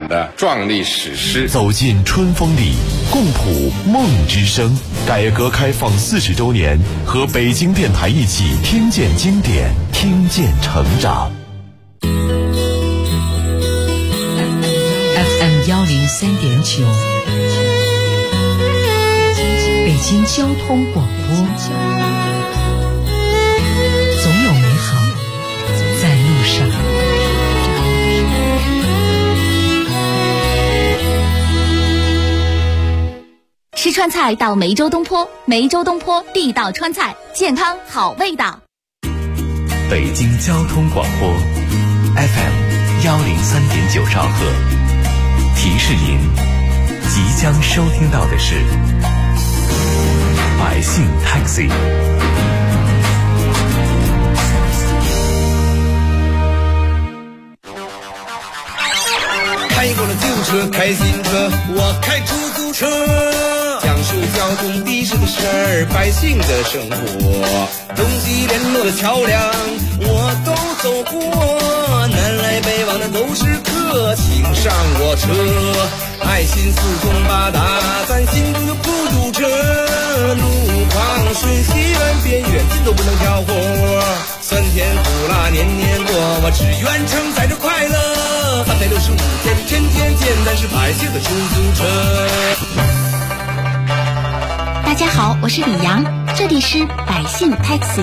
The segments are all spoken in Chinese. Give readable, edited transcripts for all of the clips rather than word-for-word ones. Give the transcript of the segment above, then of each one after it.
的壮丽史诗。 走进春风里，共谱梦之声。改革开放40周年，和北京电台一起听见经典，听见成长。 FM 103.9，北京交通广播。总有美好在路上。 吃川菜到梅州东坡，梅州东坡地道川菜，健康好味道。 北京交通广播 FM 103.9兆赫，提示您即将收听到的是百姓 Taxi。 开过了旧车，开新车，我开出租车，讲述交通的士的事儿，百姓的生活，东西联络的桥梁我都走过，南来北往的都是客，请上我车，爱心四通八达，咱心中有孤独车，路况顺西远边远近都不能挑活，酸甜苦辣年年过，我只愿承载着快乐，365天天天见，咱是百姓的出租车。 大家好，我是李阳，这里是百姓 Taxi。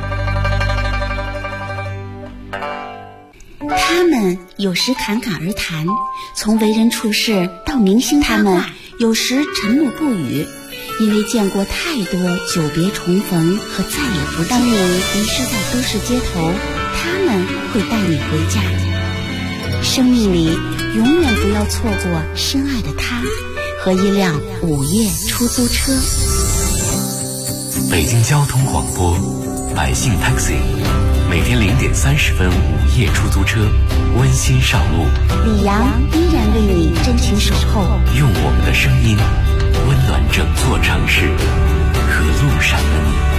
他们有时侃侃而谈，从为人处事到明星他们有时沉默不语，因为见过太多久别重逢和再也不见。当你迷失在都市街头，他们会带你回家。生命里永远不要错过深爱的他和一辆午夜出租车。 北京交通广播百姓 Taxi， 每天0点30分午夜出租车温馨上路， 李阳依然为你真情守候， 用我们的声音温暖整座城市和路上的你。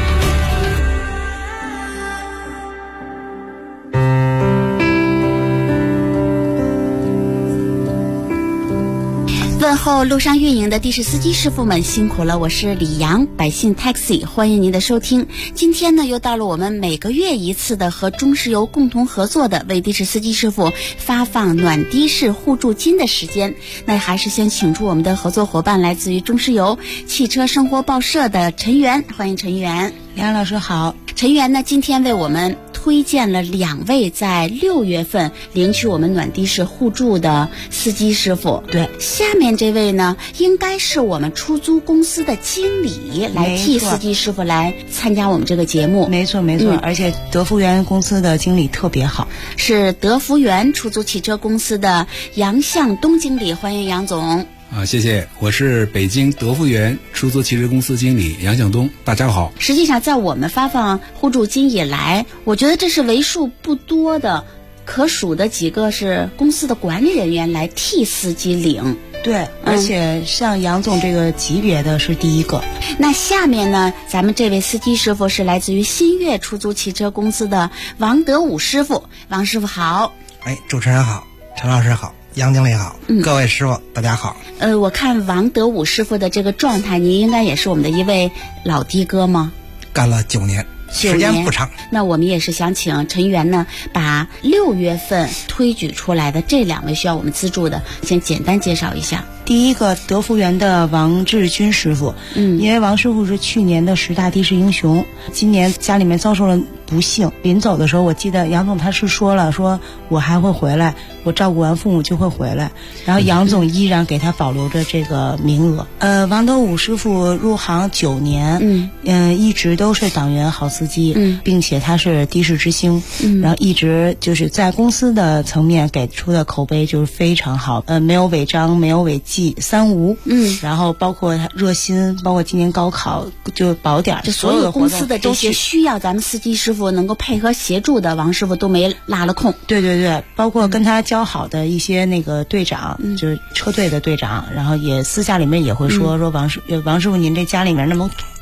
问候路上运营的的士司机师傅们辛苦了，我是李阳，百姓 Taxi， 欢迎您的收听。今天呢，又到了我们每个月一次的和中石油共同合作的为的士司机师傅发放暖的士互助金的时间。那还是先请出我们的合作伙伴，来自于中石油汽车生活报社的陈源，欢迎陈源。 梁老师好。 陈源呢，今天为我们推荐了2位在6月份领取我们暖的士互助的司机师傅。 对， 下面这位呢，应该是我们出租公司的经理来替司机师傅来参加我们这个节目。 没错没错，而且德福源公司的经理特别好， 是德福源出租汽车公司的杨向东经理，欢迎杨总。 谢谢，我是北京德福源出租汽车公司经理杨向东，大家好。 实际上在我们发放互助金以来，我觉得这是为数不多的可数的几个是公司的管理人员来替司机领。 对，而且像杨总这个级别的是第一个。 那下面呢，咱们这位司机师傅是来自于新月出租汽车公司的王德武师傅。王师傅好。 主持人好，陈老师好，杨经理好，各位师傅大家好。 我看王德武师傅的这个状态，您应该也是我们的一位老的哥吗？ 干了9年，时间不长。 那我们也是想请陈源呢，把6月份推举出来的这2位需要我们资助的，先简单介绍一下。 第一个德福源的王志军师傅，因为王师傅是去年的10大的士英雄，今年家里面遭受了不幸，临走的时候我记得杨总他是说了，说我还会回来，我照顾完父母就会回来，然后杨总依然给他保留着这个名额。王德武师傅入行9年，一直都是党员好司机，并且他是的士之星，然后一直就是在公司的层面给出的口碑就是非常好，没有违章，没有违纪，3无，然后包括热心，包括今年高考就保点， 这所有公司的这些需要咱们司机师傅能够配合协助的，王师傅都没拉了空。 对对对，包括跟他交好的一些那个队长，就是车队的队长，然后也私下里面也会说王师傅您这家里面那么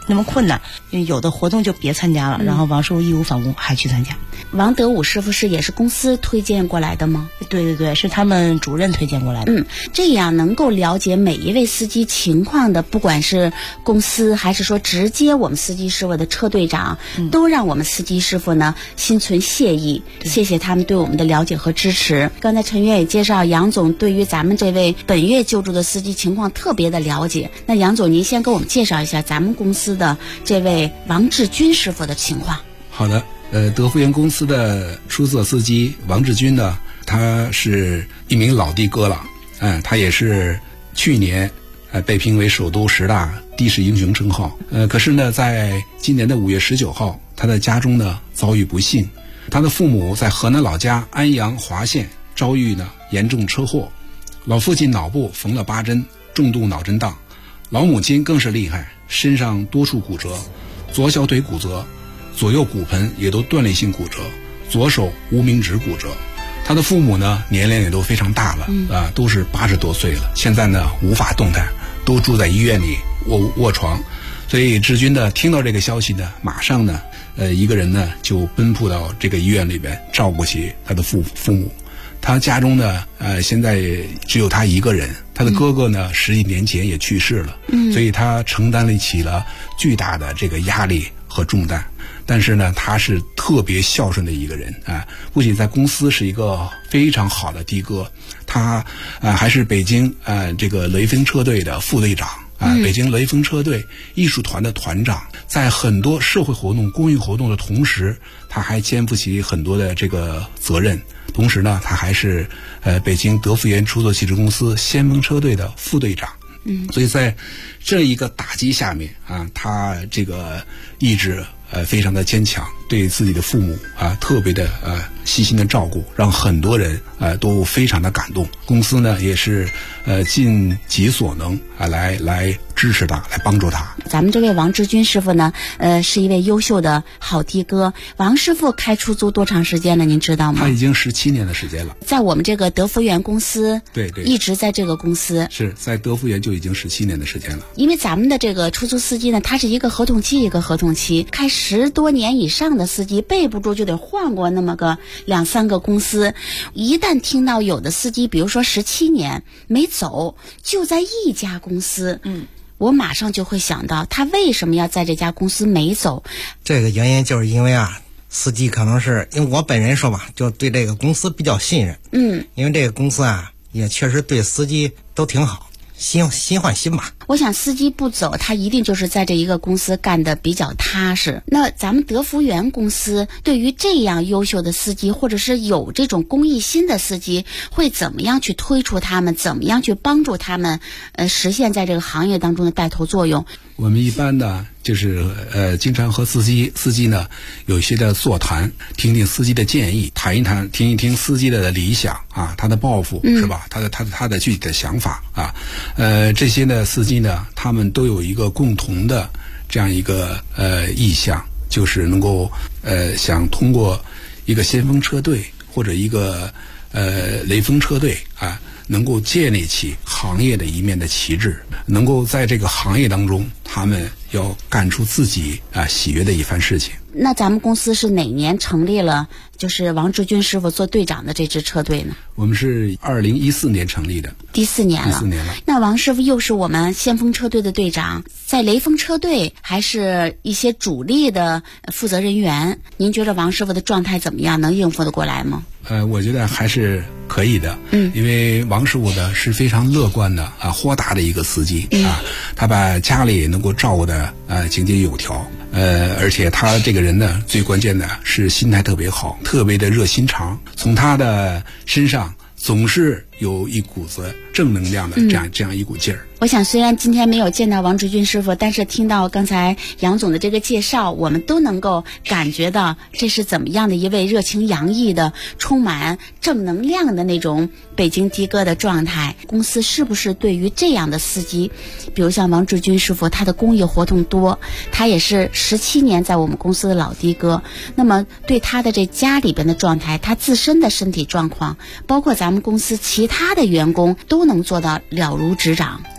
那么困难，有的活动就别参加了，然后王师傅义无反顾还去参加。 王德武师傅是也是公司推荐过来的吗？ 对对对，是他们主任推荐过来的。 这样能够了解每一位司机情况的，不管是公司还是说直接我们司机师傅的车队长，都让我们司机师傅呢心存谢意，谢谢他们对我们的了解和支持。刚才陈月也介绍，杨总对于咱们这位本月救助的司机情况特别的了解。那杨总，您先给我们介绍一下咱们公司的这位王志军师傅的情况。 好的，德福源公司的出租司机王志军呢，他是一名老的哥了，他也是去年被评为首都10大的士英雄称号。可是呢，在今年的5月19号，他的家中呢遭遇不幸，他的父母在河南老家安阳华县遭遇呢严重车祸，老父亲脑部缝了8针，重度脑震荡，老母亲更是厉害，身上多处骨折，左小腿骨折，左右骨盆也都断裂性骨折，左手无名指骨折。他的父母呢年龄也都非常大了，都是80多岁了，现在呢无法动弹，都住在医院里卧床。所以志军呢听到这个消息呢，马上呢一个人呢就奔赴到这个医院里边照顾起他的父母。他家中呢现在只有他一个人，他的哥哥呢10几年前也去世了，所以他承担起了巨大的这个压力和重担。但是呢，他是特别孝顺的一个人不仅在公司是一个非常好的的哥，他还是北京这个雷锋车队的副队长北京雷锋车队艺术团的团长，在很多社会活动、公益活动的同时，他还肩负起很多的这个责任。同时呢，他还是北京德福源出租汽车公司先锋车队的副队长。所以在这一个打击下面他这个意志非常的坚强，对自己的父母特别的细心的照顾，让很多人都非常的感动。公司呢也是尽己所能来支持他，来帮助他。 咱们这位王志军师傅呢是一位优秀的好的哥。王师傅开出租多长时间了您知道吗？ 他已经17年的时间了， 在我们这个德福源公司。 对， 一直在这个公司， 是在德福源就已经17年的时间了。 因为咱们的这个出租司机呢，他是一个合同期一个合同期，开10多年以上的司机备不住就得换过那么个2、3个公司。一旦听到有的司机比如说17年没走，就在一家公司，我马上就会想到他为什么要在这家公司没走。 这个原因就是因为司机可能是因为我本人说吧，就对这个公司比较信任。因为这个公司也确实对司机都挺好，心换心吧。 我想司机不走，他一定就是在这一个公司干得比较踏实。那咱们德福源公司对于这样优秀的司机，或者是有这种公益心的司机，会怎么样去推出他们，怎么样去帮助他们实现在这个行业当中的带头作用？ 我们一般呢就是经常和司机呢有一些的座谈，听听司机的建议，谈一谈，听一听司机的理想他的抱负是吧？他的具体的想法这些呢司机呢他们都有一个共同的这样一个意向，就是能够想通过一个先锋车队或者一个雷锋车队能够建立起行业的一面的旗帜，能够在这个行业当中他们要干出自己喜悦的一番事情。 那咱们公司是哪年成立了就是王志军师傅做队长的这支车队呢？ 我们是2014年成立的。 第4年了。那王师傅又是我们先锋车队的队长，在雷锋车队还是一些主力的负责人员，您觉得王师傅的状态怎么样？能应付得过来吗？ 我觉得还是可以的。因为王师傅呢是非常乐观的豁达的一个司机他把家里能够照顾的井井有条。而且他这个人呢，最关键的是心态特别好，特别的热心肠。从他的身上总是有一股子正能量的这样一股劲儿。 我想虽然今天没有见到王志军师傅，但是听到刚才杨总的这个介绍，我们都能够感觉到这是怎么样的一位热情洋溢的充满正能量的那种北京的哥的状态。公司是不是对于这样的司机，比如像王志军师傅，他的公益活动多，他也是17年在我们公司的老的哥，那么对他的这家里边的状态，他自身的身体状况，包括咱们公司其他的员工都能做到了如指掌。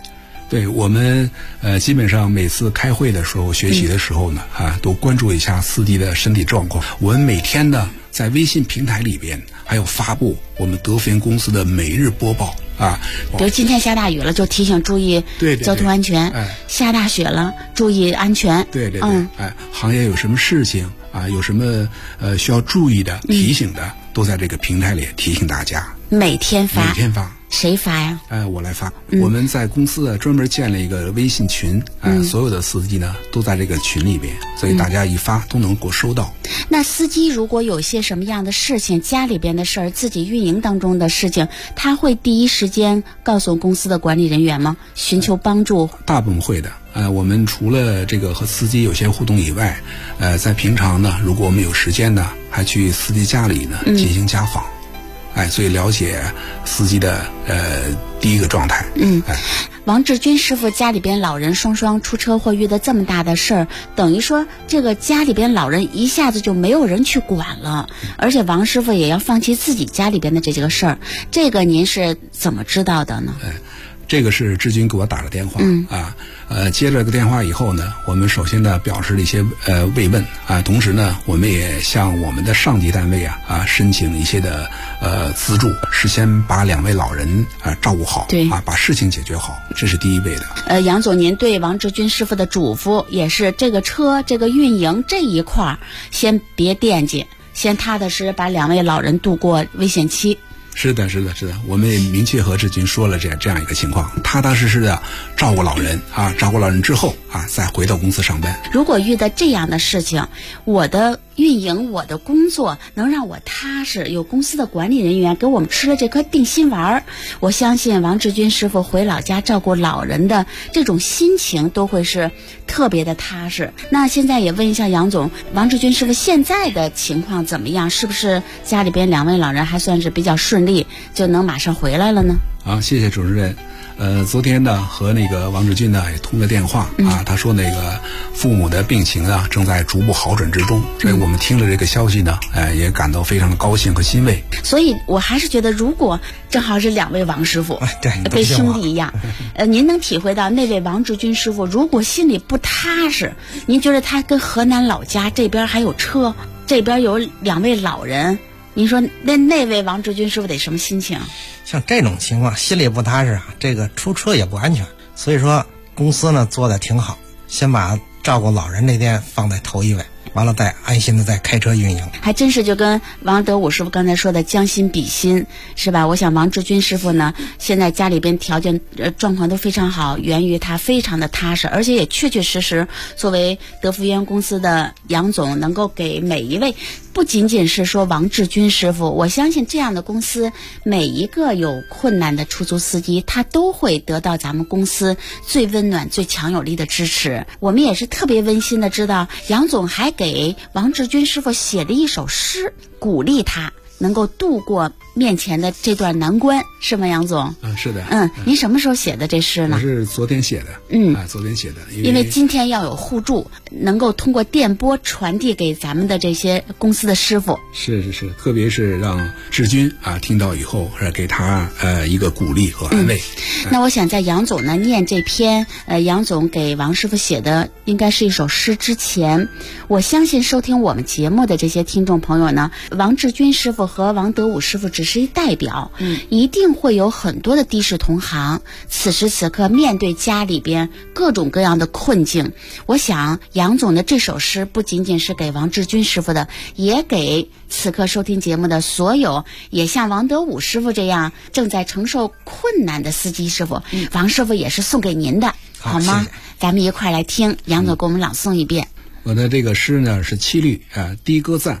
对，我们基本上每次开会的时候、学习的时候呢，都关注一下司机的身体状况。我们每天呢在微信平台里边还有发布我们德福源公司的每日播报啊。 比如今天下大雨了，就提醒注意交通安全；下大雪了，注意安全。 对，行业有什么事情啊，有什么需要注意的、提醒的，都在这个平台里提醒大家。 每天发。谁发呀？ 我来发。我们在公司专门建了一个微信群，所有的司机呢都在这个群里边，所以大家一发都能够收到。 那司机如果有些什么样的事情，家里边的事儿，自己运营当中的事情，他会第一时间告诉公司的管理人员吗？寻求帮助？ 大部分会的。我们除了这个和司机有些互动以外，在平常呢，如果我们有时间呢，还去司机家里呢进行家访。所以了解司机的第一个状态。 王志军师傅家里边老人双双出车祸，遇到这么大的事儿，等于说这个家里边老人一下子就没有人去管了，而且王师傅也要放弃自己家里边的这个事儿，这个您是怎么知道的呢？ 这个是志军给我打的电话。接了这个电话以后呢，我们首先呢表示了一些慰问啊，同时呢我们也向我们的上级单位申请一些的资助，事先把2位老人照顾好， 对把事情解决好，这是第一位的。 杨总，您对王志军师傅的嘱咐也是这个车这个运营这一块先别惦记，先踏踏实实把2位老人度过危险期。 是的，我们也明确和志军说了这样一个情况，踏踏实实的照顾老人照顾老人之后再回到公司上班。 如果遇到这样的事情，我的运营我的工作能让我踏实，有公司的管理人员给我们吃了这颗定心丸，我相信王志军师傅回老家照顾老人的这种心情都会是特别的踏实。那现在也问一下杨总，王志军师傅现在的情况怎么样？是不是家里边2位老人还算是比较顺利，就能马上回来了呢？ 谢谢主持人。昨天呢和那个王志军呢也通了电话他说那个父母的病情正在逐步好转之中，所以我们听了这个消息呢也感到非常的高兴和欣慰。 所以我还是觉得，如果正好是2位王师傅跟兄弟一样，您能体会到那位王志军师傅如果心里不踏实，您觉得他跟河南老家这边还有车，这边有2位老人，您说那位王志军师傅得什么心情？ 像这种情况心里不踏实这个出车也不安全。所以说公司呢做得挺好，先把照顾老人这点放在头一位，完了再安心的再开车运营。 还真是就跟王德武师傅刚才说的将心比心，是吧？我想王志军师傅呢现在家里边条件状况都非常好，源于他非常的踏实，而且也确确实实作为德福源公司的杨总，能够给每一位，不仅仅是说王志军师傅，我相信这样的公司每一个有困难的出租司机，他都会得到咱们公司最温暖最强有力的支持。我们也是特别温馨的知道，杨总还给王志军师傅写了一首诗，鼓励他能够度过面前的这段难关，是吗，杨总？ 是的。 您什么时候写的这诗呢？ 我是昨天写的。昨天写的。 因为今天要有互助，能够通过电波传递给咱们的这些公司的师傅。 是，特别是让志军听到以后，给他一个鼓励和安慰。 那我想在杨总呢念这篇杨总给王师傅写的应该是一首诗之前，我相信收听我们节目的这些听众朋友呢，王志军师傅和王德武师傅只是一代表，一定会有很多的的士同行，此时此刻面对家里边各种各样的困境，我想杨总的这首诗不仅仅是给王志军师傅的，也给此刻收听节目的所有也像王德武师傅这样正在承受困难的司机师傅，王师傅也是送给您的，好吗？ 谢谢。 咱们一块来听杨总给我们朗诵一遍。 我的这个诗呢是七律第一歌赞。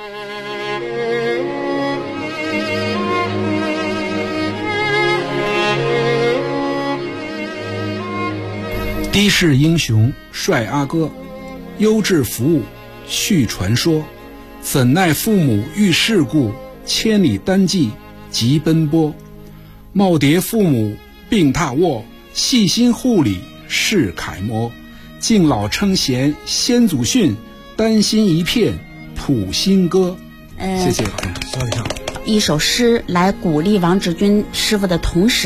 的士英雄帅阿哥，优质服务续传说，怎奈父母遇事故，千里单骑急奔波。耄耋父母病榻卧，细心护理是楷模。敬老称贤先祖训，丹心一片谱新歌。谢谢。 一首诗来鼓励王志军师傅的同时，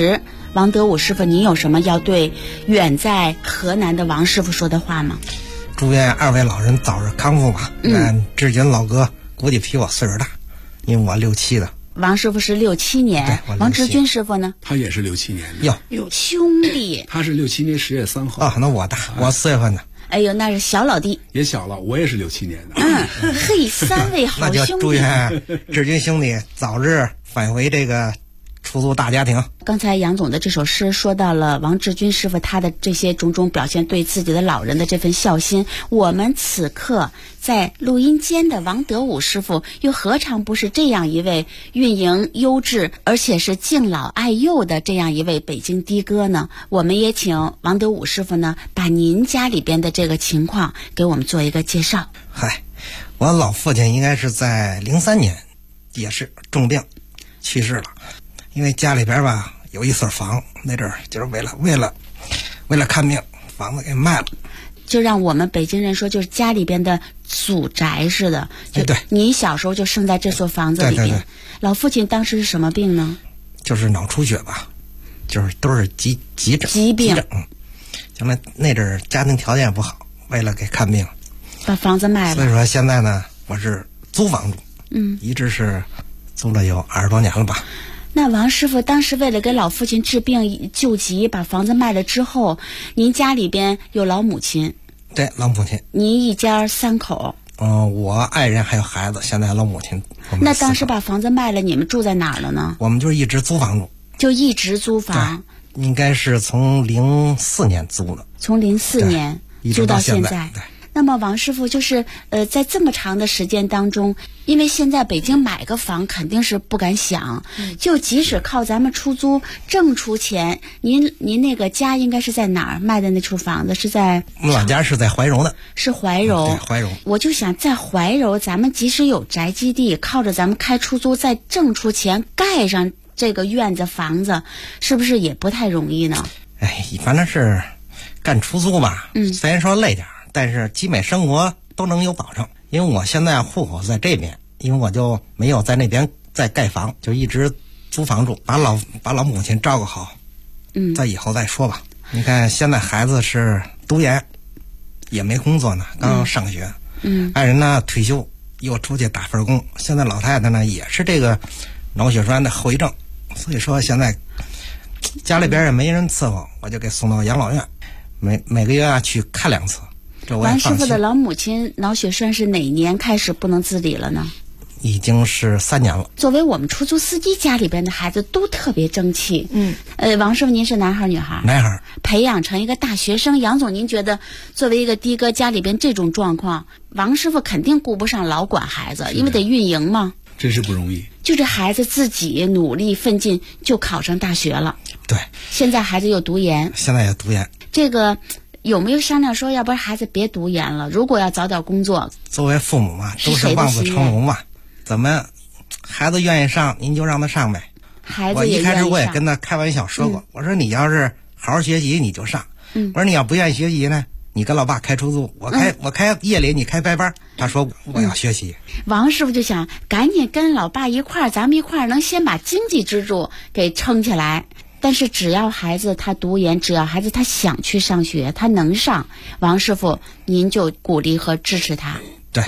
王德武师傅，您有什么要对远在河南的王师傅说的话吗？ 祝愿二位老人早日康复吧。志军老哥估计比我岁数大，因为我67的。 王师傅是67年，王志军师傅呢？ 他也是67年的。 哟， 兄弟， 他是67年10月3号。 那我大，我4月份的。 哎呦，那是小老弟， 也小了，我也是67年的。 嘿，3位好兄弟， 那就祝愿志军兄弟早日返回这个出租大家庭。 刚才杨总的这首诗说到了王志军师傅他的这些种种表现，对自己的老人的这份孝心。我们此刻在录音间的王德武师傅，又何尝不是这样一位运营优质而且是敬老爱幼的这样一位北京的哥呢？我们也请王德武师傅呢，把您家里边的这个情况给我们做一个介绍。 我老父亲应该是在03年也是重病去世了。因为家里边吧有一所房，那阵儿就是为了看病，房子给卖了。 就让我们北京人说，就是家里边的祖宅似的。就对， 你小时候就生在这所房子里边。 对。 老父亲当时是什么病呢？ 就是脑出血吧，就是都是急病。 就那阵儿家庭条件不好，为了给看病， 把房子卖了。 所以说现在呢，我是租房住，一直是租了有20多年了吧。 那王师傅当时为了给老父亲治病救急，把房子卖了之后，您家里边有老母亲？ 对，老母亲。 您一家3口？ 我爱人还有孩子，现在老母亲。 那当时把房子卖了，你们住在哪儿了呢？ 我们就是一直租房住。 就一直租房？ 应该是从04年租的。 从04年租到现在。 对。 那么王师傅就是在这么长的时间当中，因为现在北京买个房肯定是不敢想，就即使靠咱们出租挣出钱，您那个家应该是在哪儿卖的那处房子？是在我们老家是在怀柔的。 是怀柔。 对，怀柔。 我就想在怀柔，咱们即使有宅基地，靠着咱们开出租再挣出钱盖上这个院子房子，是不是也不太容易呢？ 反正是干出租吧，虽然说累点，但是基本生活都能有保证。因为我现在户口在这边，因为我就没有在那边再盖房，就一直租房住，把老母亲照顾好，再以后再说吧。你看现在孩子是读研，也没工作呢，刚上学。爱人呢退休又出去打份工，现在老太太呢也是这个脑血栓的后遗症，所以说现在家里边也没人伺候，我就给送到养老院，每个月去看2次。 王师傅的老母亲脑血栓是哪年开始不能自理了呢？ 已经是3年了。 作为我们出租司机家里边的孩子都特别争气。王师傅您是男孩女孩？ 男孩。 培养成一个大学生，杨总您觉得作为一个的哥家里边这种状况，王师傅肯定顾不上老管孩子，因为得运营嘛。 真是不容易。 就这孩子自己努力奋进就考上大学了。 对。 现在孩子又读研。 现在也读研。 这个有没有商量说，要不然孩子别读研了？如果要早点工作， 作为父母嘛，都是望子成龙嘛。怎么，孩子愿意上，您就让他上呗。 孩子也愿意上。 我一开始我也跟他开玩笑说过，我说你要是好好学习，你就上。我说你要不愿意学习呢，你跟老爸开出租，我开夜里，你开白班。他说我要学习。 王师傅就想赶紧跟老爸一块儿，咱们一块儿能先把经济支柱给撑起来。但是只要孩子他读研，只要孩子他想去上学，他能上，王师傅您就鼓励和支持他。 对。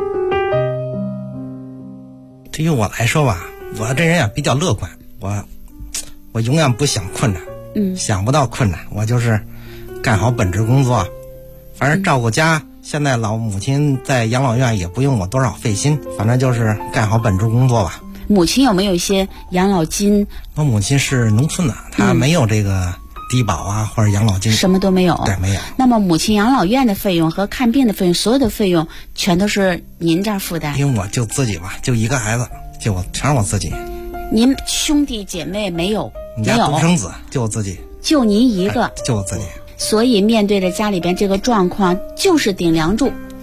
对于我来说吧，我这人也比较乐观，我永远不想困难，想不到困难，我就是干好本职工作，反正照顾家。现在老母亲在养老院也不用我多少费心，反正就是干好本职工作吧。 母亲有没有一些养老金？ 我母亲是农村的，她没有这个低保啊或者养老金， 什么都没有。 对，没有。 那么母亲养老院的费用和看病的费用，所有的费用全都是您这儿负担？ 因为我就自己吧，就一个孩子，全是我自己。 您兄弟姐妹没有？ 你家独生子，就我自己。 就您一个？ 就我自己。 所以面对着家里边这个状况，就是顶梁柱。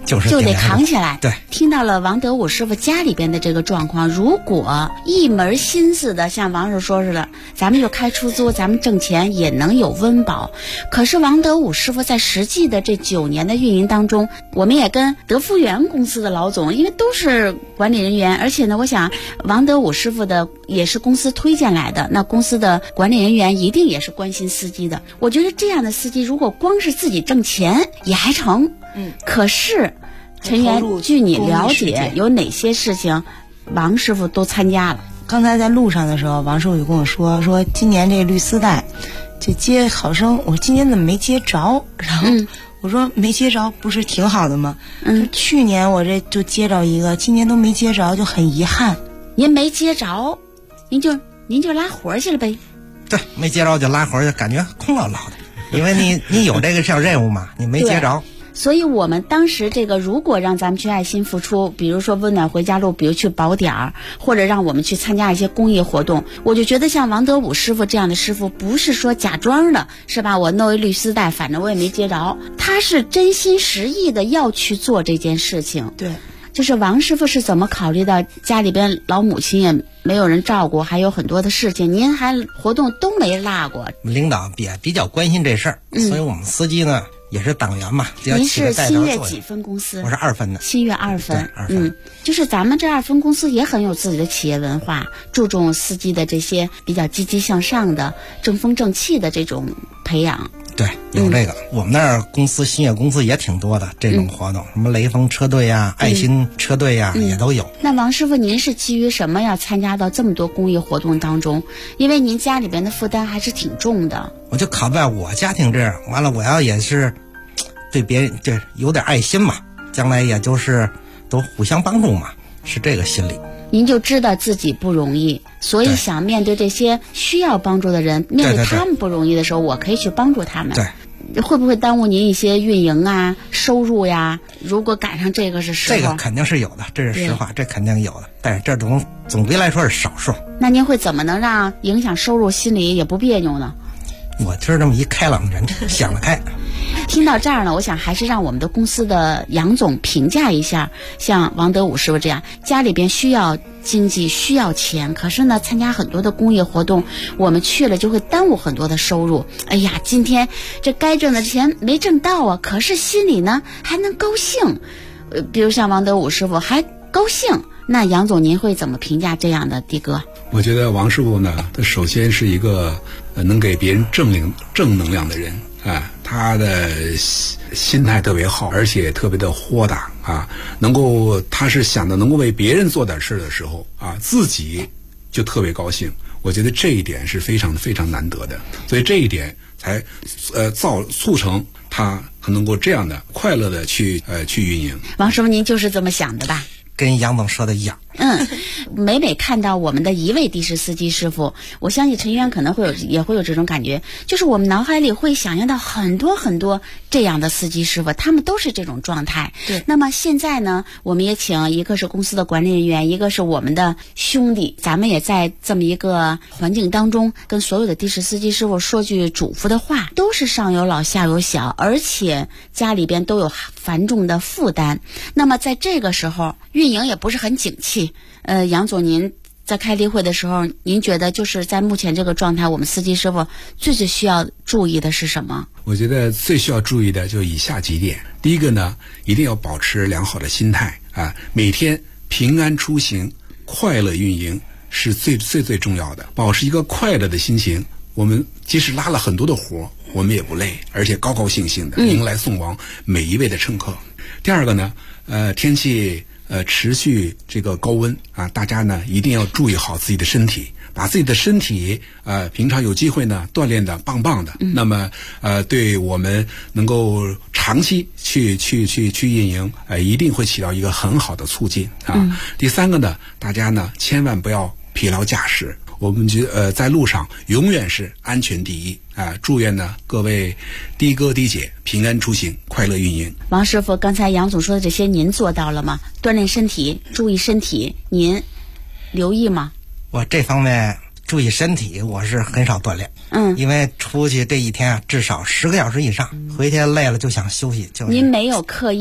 就得扛起来。 对， 听到了王德武师傅家里边的这个状况，如果一门心思的像王师傅说似的，咱们就开出租，咱们挣钱也能有温饱。可是王德武师傅在实际的这9年的运营当中，我们也跟德福源公司的老总，因为都是管理人员，而且呢，我想王德武师傅的也是公司推荐来的，那公司的管理人员一定也是关心司机的。我觉得这样的司机，如果光是自己挣钱也还成，可是陈源，据你了解，有哪些事情王师傅都参加了？ 刚才在路上的时候，王师傅就跟我说今年这绿丝带就接考生，我今年怎么没接着？然后我说没接着不是挺好的吗？去年我这就接着一个，今年都没接着，就很遗憾。 您没接着，您就拉活去了呗？ 对，没接着就拉活，就感觉空落落的，因为你有这个项任务嘛，你没接着。 所以我们当时这个，如果让咱们去爱心付出，比如说温暖回家路，比如去宝点儿，或者让我们去参加一些公益活动，我就觉得像王德武师傅这样的师傅，不是说假装的，是吧？我弄一绿丝带，反正我也没接着，他是真心实意的要去做这件事情。 对， 就是王师傅是怎么考虑到家里边老母亲也没有人照顾，还有很多的事情，您还活动都没落过。 领导也比较关心这事儿，所以我们司机呢也是党员嘛。 您是新月几分公司？ 我是2分的。 新月2分。 2分。 就是咱们这2分公司也很有自己的企业文化，注重司机的这些比较积极向上的、正风正气的这种培养。 对，有这个。我们那儿公司新月公司也挺多的这种活动，什么雷锋车队呀、爱心车队呀，也都有。 那王师傅，您是基于什么要参加到这么多公益活动当中？因为您家里边的负担还是挺重的。 我就考在我家庭这样，完了我要也是对别人这有点爱心嘛，将来也就是都互相帮助嘛，是这个心理。 您就知道自己不容易，所以想面对这些需要帮助的人，面对他们不容易的时候，我可以去帮助他们。 对， 会不会耽误您一些运营啊、收入呀？如果赶上这个是时候， 这个肯定是有的，这是实话，这肯定有的。但是这种总归来说是少数。 那您会怎么能让影响收入心里也不别扭呢？ 我就是这么一开朗人，想得开。 听到这儿呢，我想还是让我们的公司的杨总评价一下，像王德武师傅这样，家里边需要经济需要钱，可是呢参加很多的公益活动，我们去了就会耽误很多的收入。哎呀，今天这该挣的钱没挣到啊，可是心里呢还能高兴。比如像王德武师傅还高兴，那杨总您会怎么评价这样的的哥？ 我觉得王师傅呢，他首先是一个能给别人正能量的人啊，他的心态特别好，而且特别的豁达啊，他是想的能够为别人做点事的时候啊，自己就特别高兴。我觉得这一点是非常非常难得的，所以这一点才促成他能够这样的快乐的去运营。 王师傅，您就是这么想的吧？ 跟杨总说的一样。 每看到我们的一位的士司机师傅，我相信陈渊可能也会有这种感觉，就是我们脑海里会想象到很多很多这样的司机师傅，他们都是这种状态。 对。 那么现在呢，我们也请一个是公司的管理人员，一个是我们的兄弟，咱们也在这么一个环境当中，跟所有的的士司机师傅说句嘱咐的话，都是上有老下有小，而且家里边都有繁重的负担。那么在这个时候，运营也不是很景气。杨总，您在开例会的时候，您觉得就是在目前这个状态，我们司机师傅最需要注意的是什么？ 我觉得最需要注意的就以下几点。第一个呢，一定要保持良好的心态啊，每天平安出行、快乐运营是最重要的。保持一个快乐的心情，我们即使拉了很多的活，我们也不累，而且高高兴兴的迎来送往每一位的乘客。第二个呢，天气持续这个高温啊，大家呢一定要注意好自己的身体，把自己的身体平常有机会呢锻炼的棒棒的，那么对我们能够长期去运营一定会起到一个很好的促进啊。第三个呢，大家呢千万不要疲劳驾驶，我们在路上永远是安全第一啊！祝愿呢各位的哥的姐平安出行，快乐运营。 王师傅，刚才杨总说的这些您做到了吗？锻炼身体，注意身体，您留意吗？ 我这方面注意身体，我是很少锻炼。因为出去这一天啊，至少10个小时以上，回去累了就想休息。 您没有刻意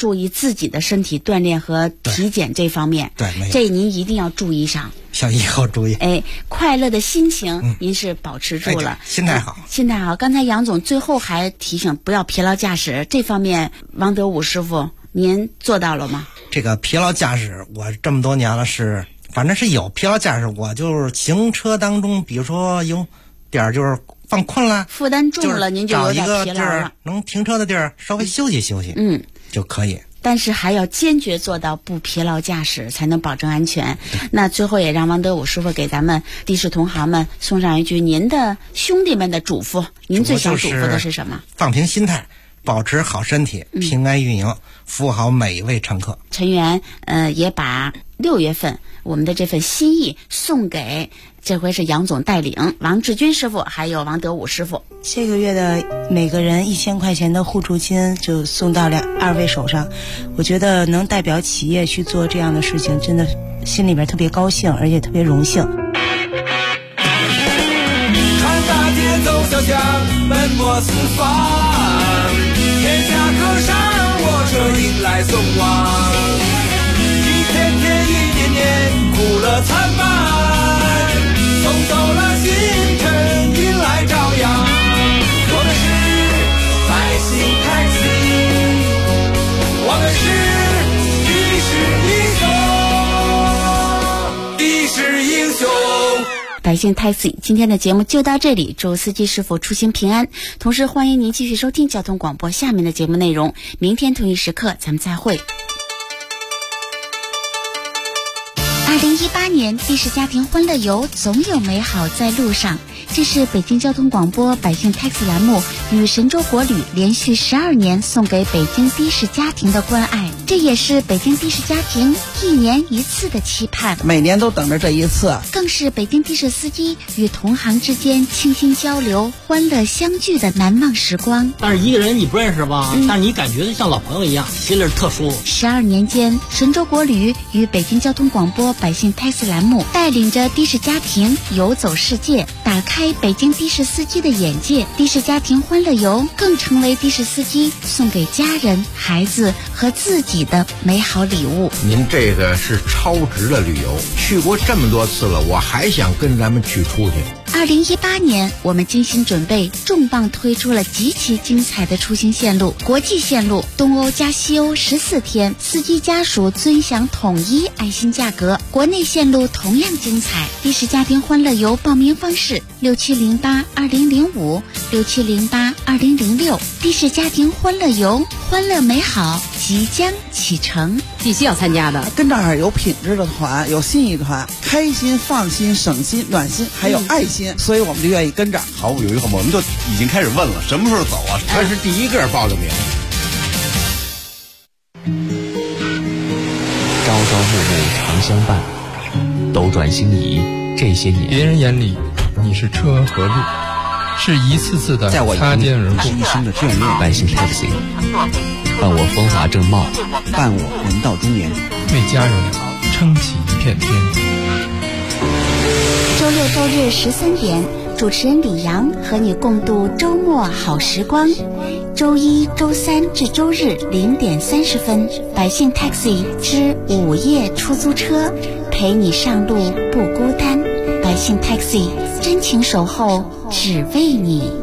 注意自己的身体锻炼和体检这方面。 对， 这您一定要注意上。 想以后注意。 快乐的心情您是保持住了， 心态好。 心态好。刚才杨总最后还提醒不要疲劳驾驶，这方面王德武师傅您做到了吗？ 这个疲劳驾驶，我这么多年了反正是有疲劳驾驶，我就是行车当中，比如说有点就是放困了， 负担重了，您就有点疲劳了。 能停车的地儿稍微休息休息，就可以。 但是还要坚决做到不疲劳驾驶，才能保证安全。那最后也让王德武师傅给咱们的士同行们送上一句您的兄弟们的嘱咐，您最想嘱咐的是什么？ 放平心态，保持好身体，平安运营，服务好每一位乘客。 陈元也把6月份我们的这份心意送给这回是杨总带领王志军师傅还有王德武师傅。 这个月的每个人1000块钱的互助金就送到2位手上，我觉得能代表企业去做这样的事情，真的心里边特别高兴，而且特别荣幸。 看大街走小巷，奔波四方，天下河山，我这迎来送往，一天天一年年，苦乐参半，送走了星辰，迎来朝阳。我们是百姓taxi，我们是的士英雄。 百姓 taxi， 今天的节目就到这里，祝司机师傅出行平安。同时欢迎您继续收听交通广播下面的节目内容，明天同一时刻咱们再会。2018年的士家庭欢乐游，总有美好在路上。这是北京交通广播百姓 taxi 栏目与神州国旅连续12年送给北京的士家庭的关爱，这也是北京的士家庭1年1次的期盼， 每年都等着这一次， 更是北京的士司机与同行之间倾心交流、欢乐相聚的难忘时光。 但是一个人你不认识吧，但是你感觉像老朋友一样，心里特舒服。 12年间，神州国旅与北京交通广播百姓 taxi 栏目带领着的士家庭游走世界，打开北京的士司机的眼界。的士家庭欢乐游更成为的士司机送给家人、孩子和自己的美好礼物。 您这个是超值的旅游，去过这么多次了，我还想跟咱们去出去。 2018年，我们精心准备，重磅推出了极其精彩的出行线路。国际线路东欧加西欧14天，司机家属尊享统一爱心价格。国内线路同样精彩，的士家庭欢乐游报名方式6708-2005、6708-2006。的士家庭欢乐游，欢乐美好即将启程。 必须要参加的， 跟这儿有品质的团，有心意团，开心、放心、省心、暖心，还有爱心，所以我们就愿意跟着。 毫不犹豫，我们就已经开始问了，什么时候走啊？ 他是第一个报的名。 朝朝暮暮常相伴，斗转星移这些年， 别人眼里你是车和路，是一次次的擦肩而过， 一生的眷恋。 百姓 taxi， 伴我风华正茂， 伴我人到中年， 为家人撑起一片天。 周六周日13点，主持人李阳和你共度周末好时光。周一、周三至周日0点30分，百姓 taxi 之午夜出租车，陪你上路不孤单。百姓 taxi 真情守候，只为你。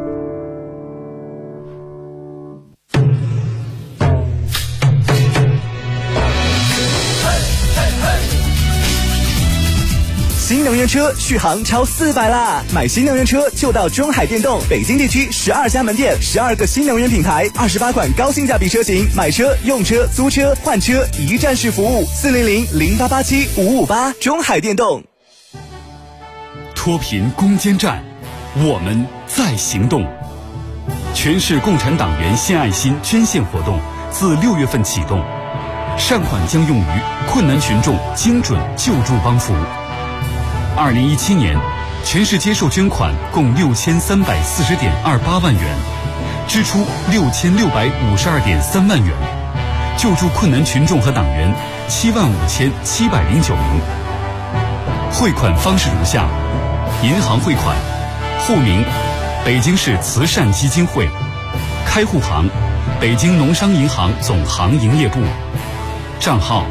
新能源车续航超400啦！买新能源车就到中海电动，北京地区12家门店，12个新能源品牌，28款高性价比车型，买车、用车、租车、换车一站式服务，400-0887-558，中海电动。 脱贫攻坚战，我们在行动。全市共产党员献爱心捐献活动自6月份启动，善款将用于困难群众精准救助帮扶。2017年，全市接受捐款共6340.28万元，支出6652.3万元，救助困难群众和党员75709名。汇款方式如下：银行汇款，户名北京市慈善基金会，开户行北京农商银行总行营业部，账号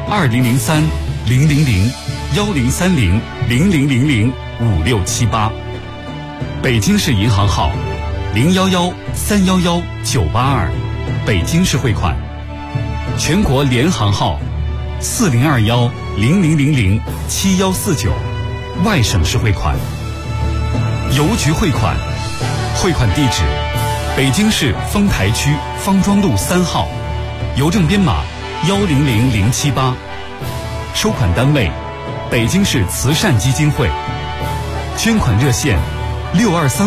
2003-000-1030-0000-5678，北京市银行号011-311-982，北京市汇款，全国联行号4021-0000-7149，外省市汇款，邮局汇款，汇款地址北京市丰台区方庄路3号，邮政编码100078，收款单位北京市慈善基金会，捐款热线6235